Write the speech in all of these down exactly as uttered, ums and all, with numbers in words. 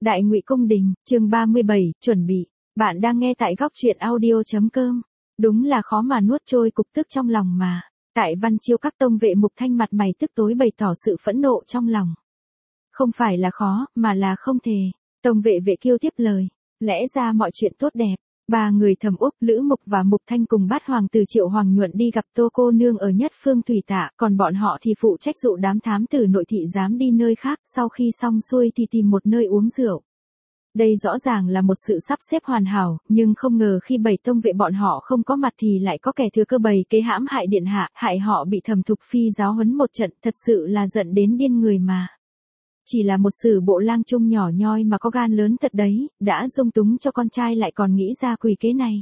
Đại Ngụy Cung Đình, chương ba mươi bảy, chuẩn bị. Bạn đang nghe tại góc truyện audio.com. Đúng là khó mà nuốt trôi cục tức trong lòng mà. Tại Văn Chiêu các tông vệ Mục Thanh mặt mày tức tối bày tỏ sự phẫn nộ trong lòng. Không phải là khó, mà là không thể. Tông vệ Vệ Kiêu tiếp lời. Lẽ ra mọi chuyện tốt đẹp. Ba người Thẩm Úc, Lữ Mục và Mục Thanh cùng bát hoàng tử Triệu Hoàng Nhuận đi gặp Tô cô nương ở Nhất Phương Thủy Tạ, còn bọn họ thì phụ trách dụ đám thám tử nội thị dám đi nơi khác, sau khi xong xuôi thì tìm một nơi uống rượu. Đây rõ ràng là một sự sắp xếp hoàn hảo, nhưng không ngờ khi bảy tông vệ bọn họ không có mặt thì lại có kẻ thừa cơ bày kế hãm hại điện hạ, hại họ bị Thẩm Thục Phi giáo huấn một trận, thật sự là giận đến điên người mà. Chỉ là một sử bộ lang trung nhỏ nhoi mà có gan lớn thật đấy, đã dung túng cho con trai lại còn nghĩ ra quỷ kế này.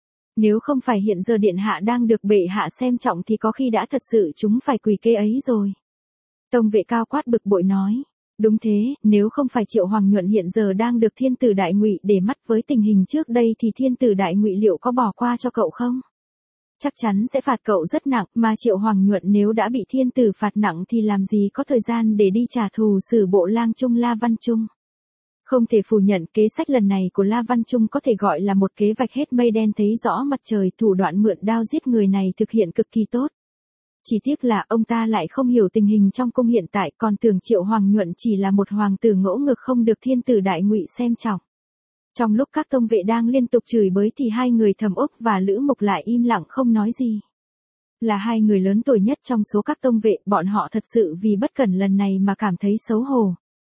Nếu không phải hiện giờ điện hạ đang được bệ hạ xem trọng thì có khi đã thật sự chúng phải quỷ kế ấy rồi. Tông vệ cao quát bực bội nói. Đúng thế, nếu không phải Triệu Hoàng Nhuận hiện giờ đang được thiên tử Đại Ngụy để mắt với tình hình trước đây thì thiên tử Đại Ngụy liệu có bỏ qua cho cậu không? Chắc chắn sẽ phạt cậu rất nặng, mà Triệu Hoàng Nhuận nếu đã bị thiên tử phạt nặng thì làm gì có thời gian để đi trả thù sử bộ lang trung La Văn Trung. Không thể phủ nhận kế sách lần này của La Văn Trung có thể gọi là một kế vạch hết mây đen thấy rõ mặt trời, thủ đoạn mượn đao giết người này thực hiện cực kỳ tốt. Chỉ tiếc là ông ta lại không hiểu tình hình trong cung hiện tại, còn tưởng Triệu Hoàng Nhuận chỉ là một hoàng tử ngỗ ngược không được thiên tử Đại Ngụy xem trọng. Trong lúc các tông vệ đang liên tục chửi bới thì hai người Thẩm Úc và Lữ Mục lại im lặng không nói gì. Là hai người lớn tuổi nhất trong số các tông vệ, bọn họ thật sự vì bất cẩn lần này mà cảm thấy xấu hổ.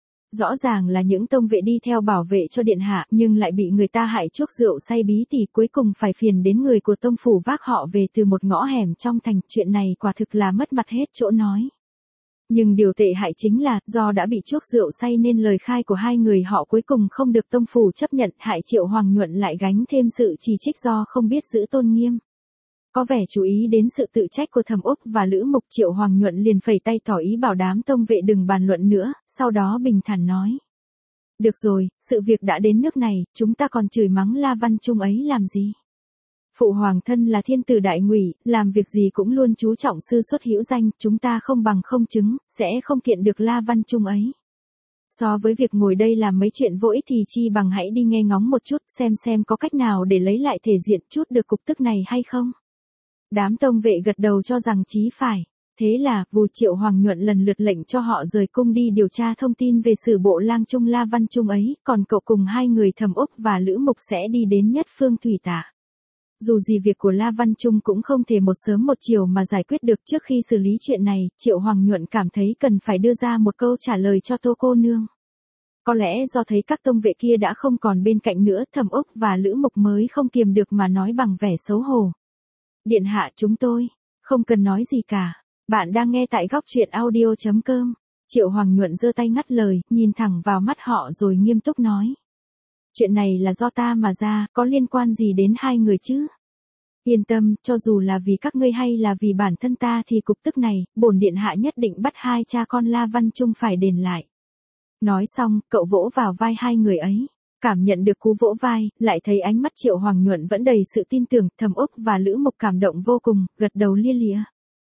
Rõ ràng là những tông vệ đi theo bảo vệ cho điện hạ, nhưng lại bị người ta hại chuốc rượu say bí tỉ, cuối cùng phải phiền đến người của tông phủ vác họ về từ một ngõ hẻm trong thành, chuyện này quả thực là mất mặt hết chỗ nói. Nhưng điều tệ hại chính là, do đã bị chuốc rượu say nên lời khai của hai người họ cuối cùng không được tông phủ chấp nhận, hại Triệu Hoàng Nhuận lại gánh thêm sự chỉ trích do không biết giữ tôn nghiêm. Có vẻ chú ý đến sự tự trách của Thẩm Úc và Lữ Mục, Triệu Hoàng Nhuận liền phẩy tay tỏ ý bảo đám tông vệ đừng bàn luận nữa, sau đó bình thản nói. Được rồi, sự việc đã đến nước này, chúng ta còn chửi mắng La Văn Trung ấy làm gì? Phụ hoàng thân là thiên tử Đại Ngụy, làm việc gì cũng luôn chú trọng sư xuất hữu danh, chúng ta không bằng không chứng, sẽ không kiện được La Văn Trung ấy. So với việc ngồi đây làm mấy chuyện vô ích thì chi bằng hãy đi nghe ngóng một chút, xem xem có cách nào để lấy lại thể diện chút được cục tức này hay không. Đám tông vệ gật đầu cho rằng chí phải. Thế là, vù Triệu Hoàng Nhuận lần lượt lệnh cho họ rời cung đi điều tra thông tin về sử bộ lang trung La Văn Trung ấy, còn cậu cùng hai người Thẩm Úc và Lữ Mục sẽ đi đến Nhất Phương Thủy Tạ. Dù gì việc của La Văn Trung cũng không thể một sớm một chiều mà giải quyết được, trước khi xử lý chuyện này, Triệu Hoàng Nhuận cảm thấy cần phải đưa ra một câu trả lời cho Tô cô nương. Có lẽ do thấy các tông vệ kia đã không còn bên cạnh nữa, Thẩm Úc và Lữ Mục mới không kiềm được mà nói bằng vẻ xấu hổ. Điện hạ, chúng tôi không cần nói gì cả. Bạn đang nghe tại góc truyện audio.com. Triệu Hoàng Nhuận giơ tay ngắt lời, nhìn thẳng vào mắt họ rồi nghiêm túc nói. Chuyện này là do ta mà ra, có liên quan gì đến hai người chứ? Yên tâm, cho dù là vì các ngươi hay là vì bản thân ta thì cục tức này, bổn điện hạ nhất định bắt hai cha con La Văn Trung phải đền lại. Nói xong, cậu vỗ vào vai hai người ấy. Cảm nhận được cú vỗ vai, lại thấy ánh mắt Triệu Hoàng Nhuận vẫn đầy sự tin tưởng, Thẩm Úc và Lữ Mục cảm động vô cùng, gật đầu lia lịa.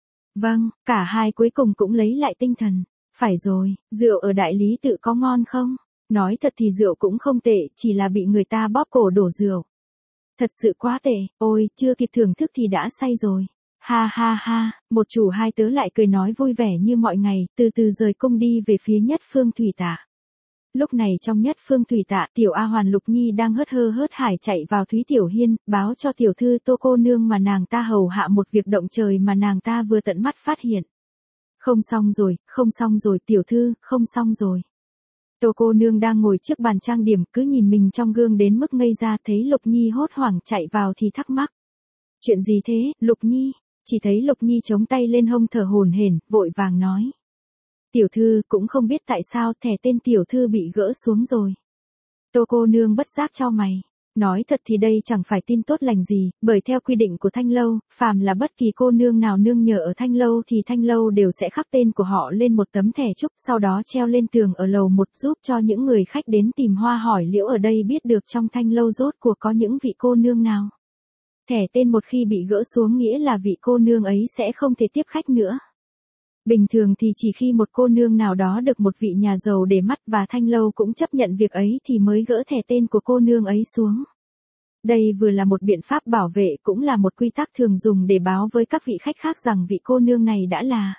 Vâng, cả hai cuối cùng cũng lấy lại tinh thần. Phải rồi, rượu ở Đại Lý Tự có ngon không? Nói thật thì rượu cũng không tệ, chỉ là bị người ta bóp cổ đổ rượu. Thật sự quá tệ, ôi, chưa kịp thưởng thức thì đã say rồi. Ha ha ha, một chủ hai tớ lại cười nói vui vẻ như mọi ngày, từ từ rời cung đi về phía Nhất Phương Thủy Tạ. Lúc này trong Nhất Phương Thủy Tạ, tiểu A Hoàn Lục Nhi đang hớt hơ hớt hải chạy vào Thúy Tiểu Hiên, báo cho tiểu thư Tô cô nương mà nàng ta hầu hạ một việc động trời mà nàng ta vừa tận mắt phát hiện. Không xong rồi, không xong rồi tiểu thư, không xong rồi. Tô cô nương đang ngồi trước bàn trang điểm, cứ nhìn mình trong gương đến mức ngây ra, thấy Lục Nhi hốt hoảng chạy vào thì thắc mắc. Chuyện gì thế, Lục Nhi? Chỉ thấy Lục Nhi chống tay lên hông thở hổn hển, vội vàng nói. Tiểu thư, cũng không biết tại sao thẻ tên tiểu thư bị gỡ xuống rồi. Tô cô nương bất giác chau mày. Nói thật thì đây chẳng phải tin tốt lành gì, bởi theo quy định của Thanh Lâu, phàm là bất kỳ cô nương nào nương nhờ ở Thanh Lâu thì Thanh Lâu đều sẽ khắc tên của họ lên một tấm thẻ trúc, sau đó treo lên tường ở lầu một giúp cho những người khách đến tìm hoa hỏi liễu ở đây biết được trong Thanh Lâu rốt cuộc có những vị cô nương nào. Thẻ tên một khi bị gỡ xuống nghĩa là vị cô nương ấy sẽ không thể tiếp khách nữa. Bình thường thì chỉ khi một cô nương nào đó được một vị nhà giàu để mắt và Thanh Lâu cũng chấp nhận việc ấy thì mới gỡ thẻ tên của cô nương ấy xuống. Đây vừa là một biện pháp bảo vệ cũng là một quy tắc thường dùng để báo với các vị khách khác rằng vị cô nương này đã là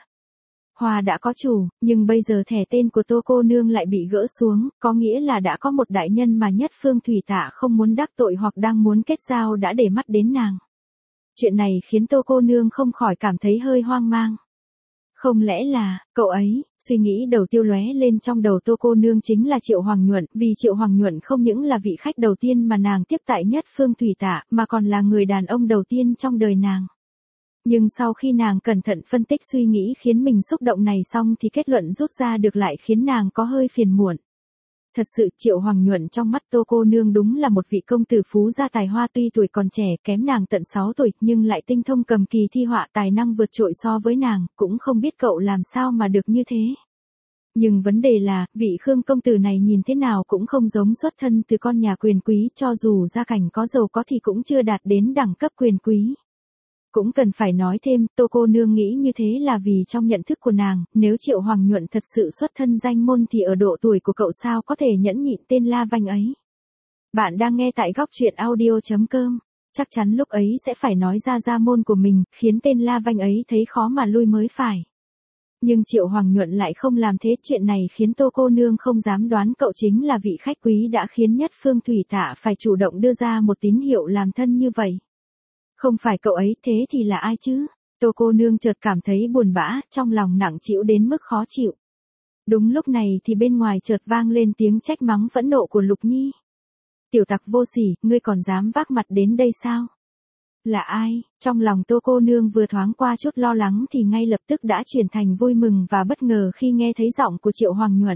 hoa đã có chủ, nhưng bây giờ thẻ tên của Tô cô nương lại bị gỡ xuống, có nghĩa là đã có một đại nhân mà Nhất Phương Thủy Tạ không muốn đắc tội hoặc đang muốn kết giao đã để mắt đến nàng. Chuyện này khiến Tô cô nương không khỏi cảm thấy hơi hoang mang. Không lẽ là, cậu ấy, suy nghĩ đầu tiêu lóe lên trong đầu Tô cô nương chính là Triệu Hoàng Nhuận, vì Triệu Hoàng Nhuận không những là vị khách đầu tiên mà nàng tiếp tại Nhất Phương Thủy Tạ, mà còn là người đàn ông đầu tiên trong đời nàng. Nhưng sau khi nàng cẩn thận phân tích suy nghĩ khiến mình xúc động này xong thì kết luận rút ra được lại khiến nàng có hơi phiền muộn. Thật sự Triệu Hoàng Nhuận trong mắt Tô cô nương đúng là một vị công tử phú gia tài hoa, tuy tuổi còn trẻ kém nàng tận sáu tuổi nhưng lại tinh thông cầm kỳ thi họa, tài năng vượt trội so với nàng, cũng không biết cậu làm sao mà được như thế. Nhưng vấn đề là, vị Khương công tử này nhìn thế nào cũng không giống xuất thân từ con nhà quyền quý, cho dù gia cảnh có giàu có thì cũng chưa đạt đến đẳng cấp quyền quý. Cũng cần phải nói thêm, Tô cô nương nghĩ như thế là vì trong nhận thức của nàng, nếu Triệu Hoàng Nhuận thật sự xuất thân danh môn thì ở độ tuổi của cậu sao có thể nhẫn nhịn tên La Vanh ấy. Bạn đang nghe tại góc truyện audio chấm com. Chắc chắn lúc ấy sẽ phải nói ra gia môn của mình, khiến tên La Vanh ấy thấy khó mà lui mới phải. Nhưng Triệu Hoàng Nhuận lại không làm thế, chuyện này khiến Tô cô nương không dám đoán cậu chính là vị khách quý đã khiến Nhất Phương Thủy Tạ phải chủ động đưa ra một tín hiệu làm thân như vậy. Không phải cậu ấy, thế thì là ai chứ? Tô cô nương chợt cảm thấy buồn bã, trong lòng nặng trĩu đến mức khó chịu. Đúng lúc này thì bên ngoài chợt vang lên tiếng trách mắng phẫn nộ của Lục Nhi. Tiểu tặc vô sỉ, ngươi còn dám vác mặt đến đây sao? Là ai? Trong lòng Tô cô nương vừa thoáng qua chút lo lắng thì ngay lập tức đã chuyển thành vui mừng và bất ngờ khi nghe thấy giọng của Triệu Hoàng Nhuận.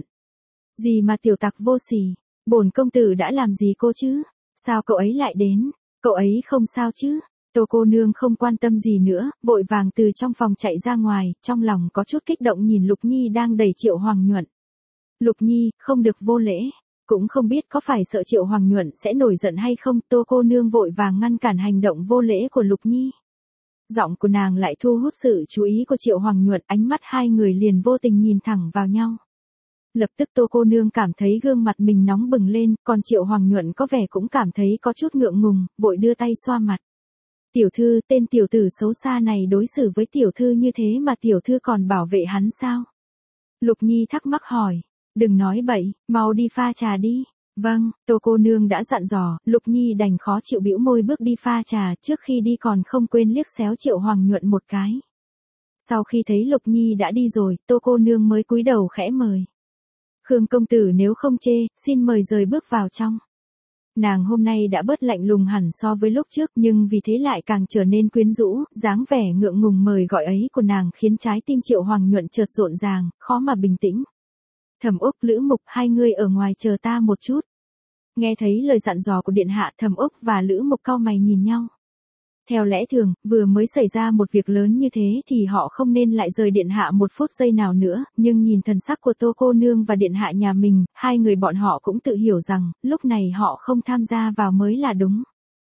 Gì mà tiểu tặc vô sỉ? Bổn công tử đã làm gì cô chứ? Sao cậu ấy lại đến? Cậu ấy không sao chứ? Tô cô nương không quan tâm gì nữa, vội vàng từ trong phòng chạy ra ngoài, trong lòng có chút kích động nhìn Lục Nhi đang đẩy Triệu Hoàng Nhuận. Lục Nhi, không được vô lễ. Cũng không biết có phải sợ Triệu Hoàng Nhuận sẽ nổi giận hay không, Tô cô nương vội vàng ngăn cản hành động vô lễ của Lục Nhi. Giọng của nàng lại thu hút sự chú ý của Triệu Hoàng Nhuận, ánh mắt hai người liền vô tình nhìn thẳng vào nhau. Lập tức Tô cô nương cảm thấy gương mặt mình nóng bừng lên, còn Triệu Hoàng Nhuận có vẻ cũng cảm thấy có chút ngượng ngùng, vội đưa tay xoa mặt. Tiểu thư, tên tiểu tử xấu xa này đối xử với tiểu thư như thế mà tiểu thư còn bảo vệ hắn sao? Lục Nhi thắc mắc hỏi. Đừng nói bậy, mau đi pha trà đi. Vâng, Tô cô nương đã dặn dò, Lục Nhi đành khó chịu bĩu môi bước đi pha trà, trước khi đi còn không quên liếc xéo Triệu Hoàng Nhuận một cái. Sau khi thấy Lục Nhi đã đi rồi, Tô cô nương mới cúi đầu khẽ mời. Khương công tử nếu không chê, xin mời rời bước vào trong. Nàng hôm nay đã bớt lạnh lùng hẳn so với lúc trước, nhưng vì thế lại càng trở nên quyến rũ, dáng vẻ ngượng ngùng mời gọi ấy của nàng khiến trái tim Triệu Hoàng Nhuận chợt rộn ràng, khó mà bình tĩnh. Thẩm Úc, Lữ Mục, hai người ở ngoài chờ ta một chút. Nghe thấy lời dặn dò của điện hạ, Thẩm Úc và Lữ Mục cau mày nhìn nhau. Theo lẽ thường, vừa mới xảy ra một việc lớn như thế thì họ không nên lại rời điện hạ một phút giây nào nữa, nhưng nhìn thần sắc của Tô cô nương và điện hạ nhà mình, hai người bọn họ cũng tự hiểu rằng, lúc này họ không tham gia vào mới là đúng.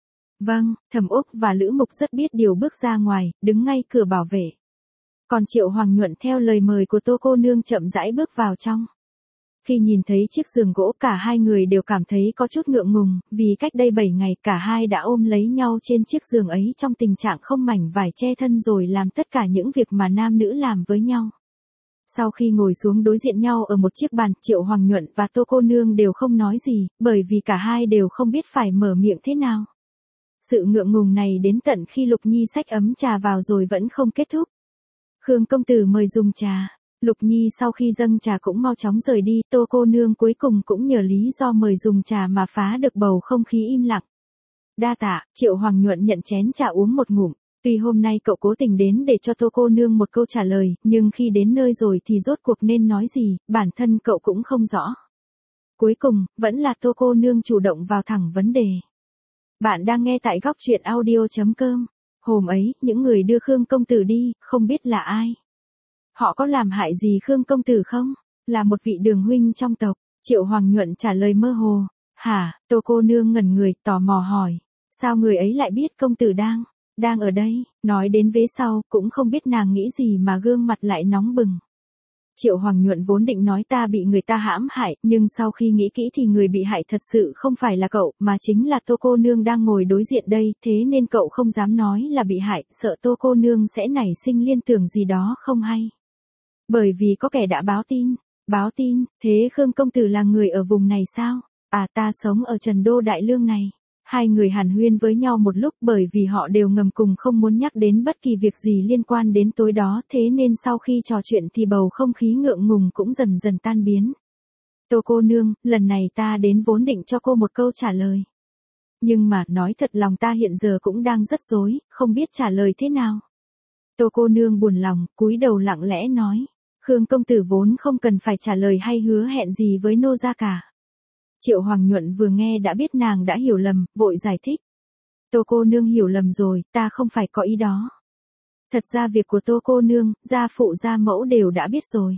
Vâng, Thẩm Úc và Lữ Mục rất biết điều bước ra ngoài, đứng ngay cửa bảo vệ. Còn Triệu Hoàng Nhuận theo lời mời của Tô cô nương chậm rãi bước vào trong. Khi nhìn thấy chiếc giường gỗ cả hai người đều cảm thấy có chút ngượng ngùng, vì cách đây bảy ngày cả hai đã ôm lấy nhau trên chiếc giường ấy trong tình trạng không mảnh vải che thân rồi làm tất cả những việc mà nam nữ làm với nhau. Sau khi ngồi xuống đối diện nhau ở một chiếc bàn, Triệu Hoàng Nhuận và Tô cô nương đều không nói gì, bởi vì cả hai đều không biết phải mở miệng thế nào. Sự ngượng ngùng này đến tận khi Lục Nhi xách ấm trà vào rồi vẫn không kết thúc. Khương công tử mời dùng trà. Lục Nhi sau khi dâng trà cũng mau chóng rời đi, Tô cô nương cuối cùng cũng nhờ lý do mời dùng trà mà phá được bầu không khí im lặng. Đa tạ, Triệu Hoàng Nhuận nhận chén trà uống một ngụm. Tuy hôm nay cậu cố tình đến để cho Tô cô nương một câu trả lời, nhưng khi đến nơi rồi thì rốt cuộc nên nói gì, bản thân cậu cũng không rõ. Cuối cùng, vẫn là Tô cô nương chủ động vào thẳng vấn đề. Bạn đang nghe tại góc truyện audio chấm com. Hôm ấy, những người đưa Khương công tử đi, không biết là ai. Họ có làm hại gì Khương công tử không? Là một vị đường huynh trong tộc. Triệu Hoàng Nhuận trả lời mơ hồ. Hả? Tô cô nương ngẩn người, tò mò hỏi. Sao người ấy lại biết công tử đang Đang ở đây, nói đến vế sau, cũng không biết nàng nghĩ gì mà gương mặt lại nóng bừng. Triệu Hoàng Nhuận vốn định nói ta bị người ta hãm hại, nhưng sau khi nghĩ kỹ thì người bị hại thật sự không phải là cậu, mà chính là Tô cô nương đang ngồi đối diện đây, thế nên cậu không dám nói là bị hại, sợ Tô cô nương sẽ nảy sinh liên tưởng gì đó không hay. Bởi vì có kẻ đã báo tin. Báo tin, thế Khương công tử là người ở vùng này sao? À, ta sống ở Trần Đô Đại Lương này. Hai người hàn huyên với nhau một lúc, bởi vì họ đều ngầm cùng không muốn nhắc đến bất kỳ việc gì liên quan đến tối đó, thế nên sau khi trò chuyện thì bầu không khí ngượng ngùng cũng dần dần tan biến. Tô cô nương, lần này ta đến vốn định cho cô một câu trả lời. Nhưng mà, nói thật lòng ta hiện giờ cũng đang rất rối, không biết trả lời thế nào. Tô cô nương buồn lòng, cúi đầu lặng lẽ nói. Khương công tử vốn không cần phải trả lời hay hứa hẹn gì với nô gia cả. Triệu Hoàng Nhuận vừa nghe đã biết nàng đã hiểu lầm, vội giải thích. Tô cô nương hiểu lầm rồi, ta không phải có ý đó. Thật ra việc của Tô cô nương, gia phụ gia mẫu đều đã biết rồi.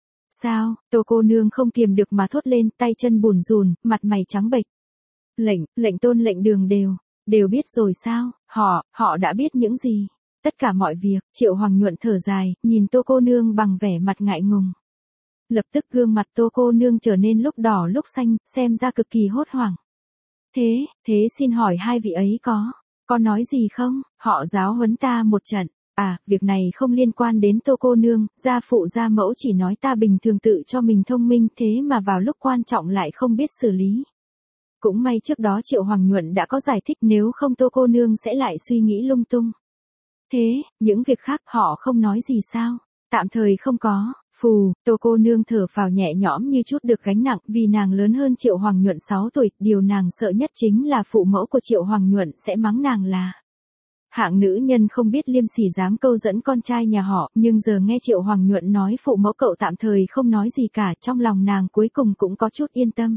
Sao? Tô cô nương không kiềm được mà thốt lên, tay chân bùn rùn, mặt mày trắng bệch. Lệnh, lệnh tôn lệnh đường đều, đều biết rồi sao? Họ, họ đã biết những gì? Tất cả mọi việc. Triệu Hoàng Nhuận thở dài, nhìn Tô cô nương bằng vẻ mặt ngại ngùng. Lập tức gương mặt Tô cô nương trở nên lúc đỏ lúc xanh, xem ra cực kỳ hốt hoảng. Thế, thế xin hỏi hai vị ấy có, có nói gì không? Họ giáo huấn ta một trận. À, việc này không liên quan đến Tô cô nương, gia phụ gia mẫu chỉ nói ta bình thường tự cho mình thông minh, thế mà vào lúc quan trọng lại không biết xử lý. Cũng may trước đó Triệu Hoàng Nhuận đã có giải thích, nếu không Tô cô nương sẽ lại suy nghĩ lung tung. Thế, những việc khác họ không nói gì sao? Tạm thời không có. Phù, Tô cô nương thở phào nhẹ nhõm như chút được gánh nặng, vì nàng lớn hơn Triệu Hoàng Nhuận sáu tuổi, điều nàng sợ nhất chính là phụ mẫu của Triệu Hoàng Nhuận sẽ mắng nàng là hạng nữ nhân không biết liêm sỉ dám câu dẫn con trai nhà họ, nhưng giờ nghe Triệu Hoàng Nhuận nói phụ mẫu cậu tạm thời không nói gì cả, trong lòng nàng cuối cùng cũng có chút yên tâm.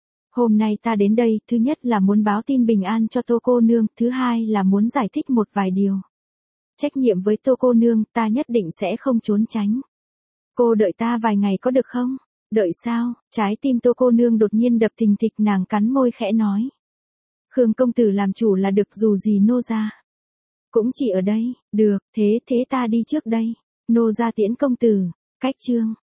Hôm nay ta đến đây, thứ nhất là muốn báo tin bình an cho Tô cô nương, thứ hai là muốn giải thích một vài điều. Trách nhiệm với Tô cô nương, ta nhất định sẽ không trốn tránh. Cô đợi ta vài ngày có được không? Đợi sao? Trái tim Tô cô nương đột nhiên đập thình thịch, nàng cắn môi khẽ nói. Khương công tử làm chủ là được, dù gì nô gia cũng chỉ ở đây. Được, thế thế ta đi trước đây. Nô gia tiễn công tử. Cách chương